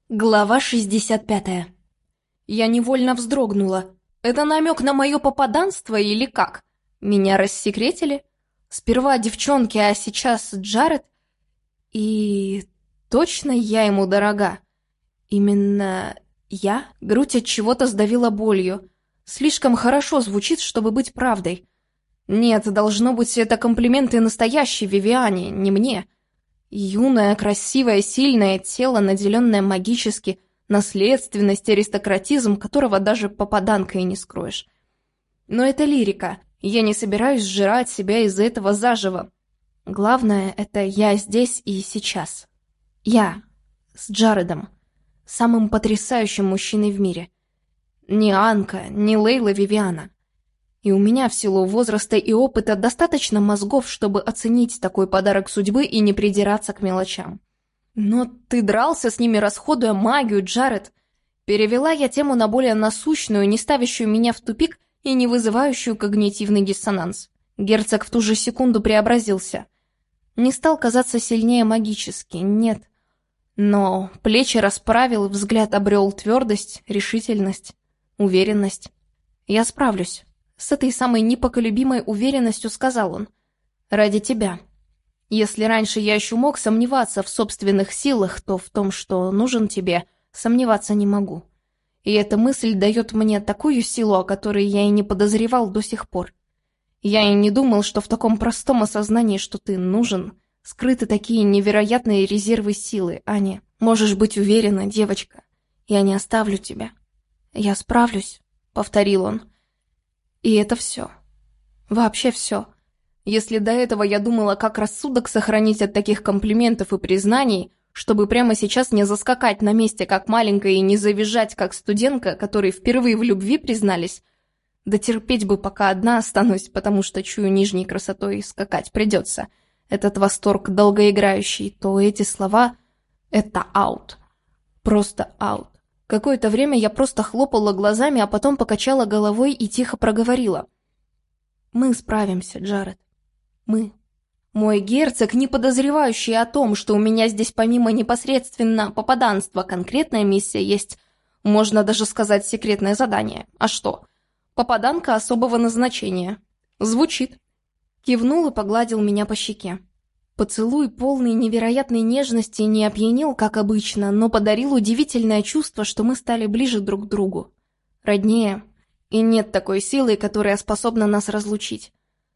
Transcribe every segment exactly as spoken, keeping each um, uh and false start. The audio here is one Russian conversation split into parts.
Глава шестьдесят пятая. Я невольно вздрогнула. Это намек на мое попаданство или как? Меня рассекретили? Сперва девчонки, а сейчас Джаред? И точно я ему дорога? Именно я? Грудь от чего-то сдавила болью. Слишком хорошо звучит, чтобы быть правдой. Нет, должно быть, это комплименты настоящей Вивиане, не мне. Юное, красивое, сильное тело, наделенное магически, наследственность, аристократизм, которого даже попаданкой не скроешь. Но это лирика. Я не собираюсь сжирать себя из-за этого заживо. Главное, это я здесь и сейчас. Я с Джаредом, самым потрясающим мужчиной в мире. Не Анка, не Лейла Вивиана. И у меня в силу возраста и опыта достаточно мозгов, чтобы оценить такой подарок судьбы и не придираться к мелочам. Но ты дрался с ними, расходуя магию, Джаред. Перевела я тему на более насущную, не ставящую меня в тупик и не вызывающую когнитивный диссонанс. Герцог в ту же секунду преобразился. Не стал казаться сильнее магически, нет. Но плечи расправил, взгляд обрел твердость, решительность, уверенность. Я справлюсь. С этой самой непоколебимой уверенностью сказал он. «Ради тебя. Если раньше я еще мог сомневаться в собственных силах, то в том, что нужен тебе, сомневаться не могу. И эта мысль дает мне такую силу, о которой я и не подозревал до сих пор. Я и не думал, что в таком простом осознании, что ты нужен, скрыты такие невероятные резервы силы, Аня. Можешь быть уверена, девочка, я не оставлю тебя. Я справлюсь», — повторил он. И это все. Вообще все. Если до этого я думала, как рассудок сохранить от таких комплиментов и признаний, чтобы прямо сейчас не заскакать на месте как маленькая и не завизжать как студентка, которой впервые в любви признались, да терпеть бы, пока одна останусь, потому что чую нижней красотой скакать придется. Этот восторг долгоиграющий, то эти слова — это аут. Просто аут. Какое-то время я просто хлопала глазами, а потом покачала головой и тихо проговорила. «Мы справимся, Джаред. Мы. Мой герцог, не подозревающий о том, что у меня здесь помимо непосредственно попаданства конкретная миссия есть, можно даже сказать секретное задание. А что? Попаданка особого назначения. Звучит». Кивнул и погладил меня по щеке. Поцелуй, полный невероятной нежности, не опьянил, как обычно, но подарил удивительное чувство, что мы стали ближе друг к другу. Роднее. И нет такой силы, которая способна нас разлучить.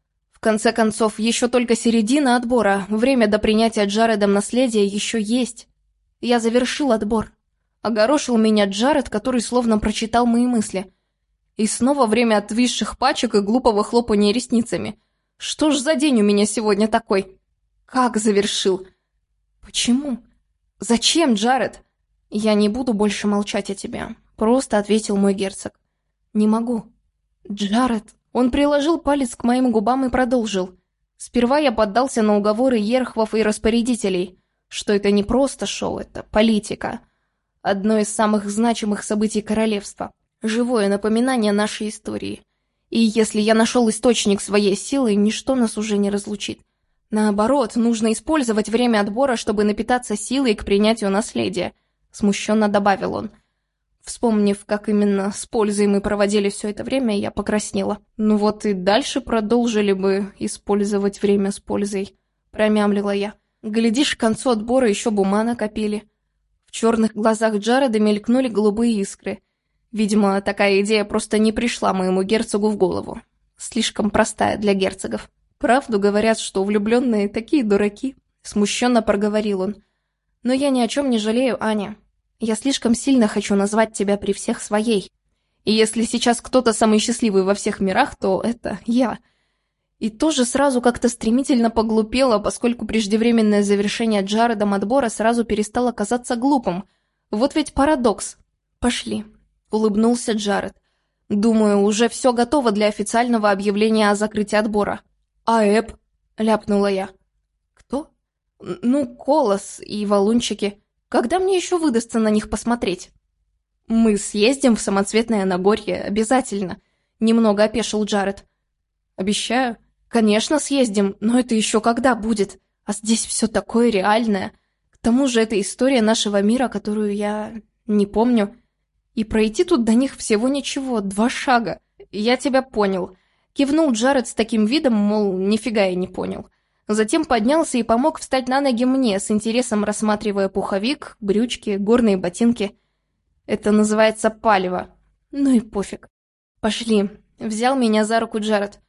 В конце концов, еще только середина отбора, время до принятия Джаредом наследия еще есть. Я завершил отбор. Огорошил меня Джаред, который словно прочитал мои мысли. И снова время отвисших пачек и глупого хлопания ресницами. Что ж за день у меня сегодня такой? Как завершил? Почему? Зачем, Джаред? Я не буду больше молчать о тебе, просто ответил мой герцог. Не могу. Джаред. Он приложил палец к моим губам и продолжил. Сперва я поддался на уговоры ерхвов и распорядителей, что это не просто шоу, это политика. Одно из самых значимых событий королевства. Живое напоминание нашей истории. И если я нашел источник своей силы, ничто нас уже не разлучит. Наоборот, нужно использовать время отбора, чтобы напитаться силой к принятию наследия, смущенно добавил он. Вспомнив, как именно с пользой мы проводили все это время, я покраснела. Ну вот и дальше продолжили бы использовать время с пользой, промямлила я. Глядишь, к концу отбора еще бы ума накопили. В черных глазах Джареда мелькнули голубые искры. Видимо, такая идея просто не пришла моему герцогу в голову. Слишком простая для герцогов. «Правду говорят, что влюбленные такие дураки», — смущенно проговорил он. «Но я ни о чем не жалею, Аня. Я слишком сильно хочу назвать тебя при всех своей. И если сейчас кто-то самый счастливый во всех мирах, то это я». И тоже сразу как-то стремительно поглупела, поскольку преждевременное завершение Джаредом отбора сразу перестало казаться глупым. Вот ведь парадокс. «Пошли», — улыбнулся Джаред. «Думаю, уже все готово для официального объявления о закрытии отбора». «А Эб?» — ляпнула я. «Кто?» «Ну, Колос и валунчики. Когда мне еще выдастся на них посмотреть?» «Мы съездим в самоцветное Нагорье, обязательно», — немного опешил Джаред. «Обещаю. Конечно, съездим, но это еще когда будет? А здесь все такое реальное. К тому же это история нашего мира, которую я не помню. И пройти тут до них всего ничего, два шага. Я тебя понял. Кивнул Джаред с таким видом, мол, нифига я не понял. Затем поднялся и помог встать на ноги мне, с интересом рассматривая пуховик, брючки, горные ботинки. Это называется палево. Ну и пофиг. Пошли. Взял меня за руку Джаред.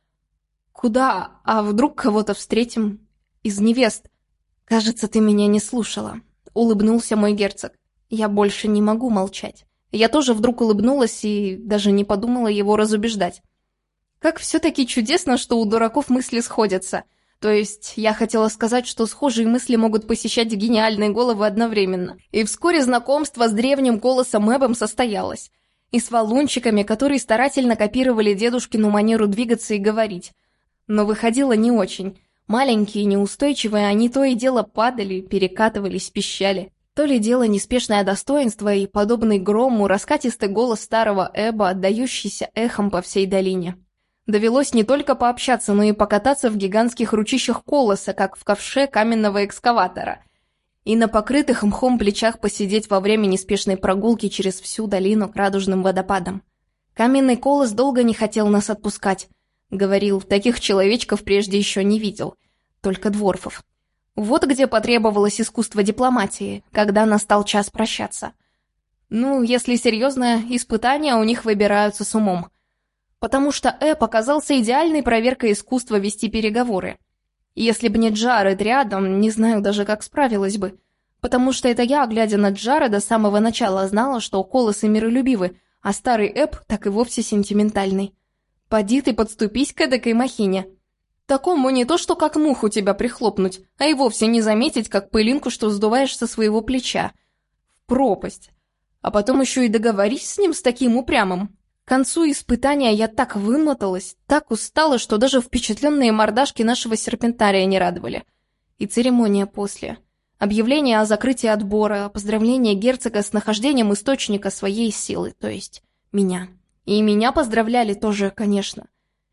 Куда? А вдруг кого-то встретим? Из невест. Кажется, ты меня не слушала. Улыбнулся мой герцог. Я больше не могу молчать. Я тоже вдруг улыбнулась и даже не подумала его разубеждать. Как все-таки чудесно, что у дураков мысли сходятся. То есть, я хотела сказать, что схожие мысли могут посещать гениальные головы одновременно. И вскоре знакомство с древним голосом Эбом состоялось. И с валунчиками, которые старательно копировали дедушкину манеру двигаться и говорить. Но выходило не очень. Маленькие и неустойчивые, они то и дело падали, перекатывались, пищали. То ли дело неспешное достоинство и подобный грому раскатистый голос старого Эба, отдающийся эхом по всей долине. Довелось не только пообщаться, но и покататься в гигантских ручищах колоса, как в ковше каменного экскаватора. И на покрытых мхом плечах посидеть во время неспешной прогулки через всю долину к радужным водопадам. Каменный колос долго не хотел нас отпускать. Говорил, таких человечков прежде еще не видел. Только дворфов. Вот где потребовалось искусство дипломатии, когда настал час прощаться. Ну, если серьезно, испытания у них выбираются с умом. Потому что Эб оказался идеальной проверкой искусства вести переговоры. Если бы не Джаред рядом, не знаю даже, как справилась бы. Потому что это я, глядя на Джареда, с самого начала знала, что колосы миролюбивы, а старый Эб так и вовсе сентиментальный. Поди ты подступись к эдакой махине. Такому не то, что как муху тебя прихлопнуть, а и вовсе не заметить, как пылинку, что сдуваешь со своего плеча. В пропасть. А потом еще и договорись с ним с таким упрямым. К концу испытания я так вымоталась, так устала, что даже впечатленные мордашки нашего серпентария не радовали. И церемония после. Объявление о закрытии отбора, поздравление герцога с нахождением источника своей силы, то есть меня. И меня поздравляли тоже, конечно.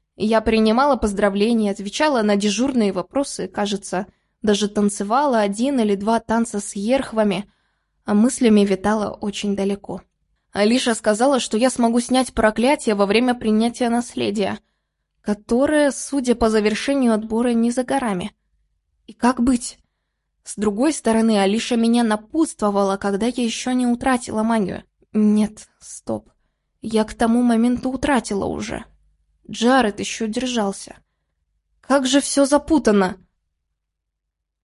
Я принимала поздравления, отвечала на дежурные вопросы, кажется, даже танцевала один или два танца с ерхвами, а мыслями витала очень далеко. Алиша сказала, что я смогу снять проклятие во время принятия наследия, которое, судя по завершению отбора, не за горами. И как быть? С другой стороны, Алиша меня напутствовала, когда я еще не утратила магию. Нет, стоп. Я к тому моменту утратила уже. Джаред еще держался. Как же все запутано!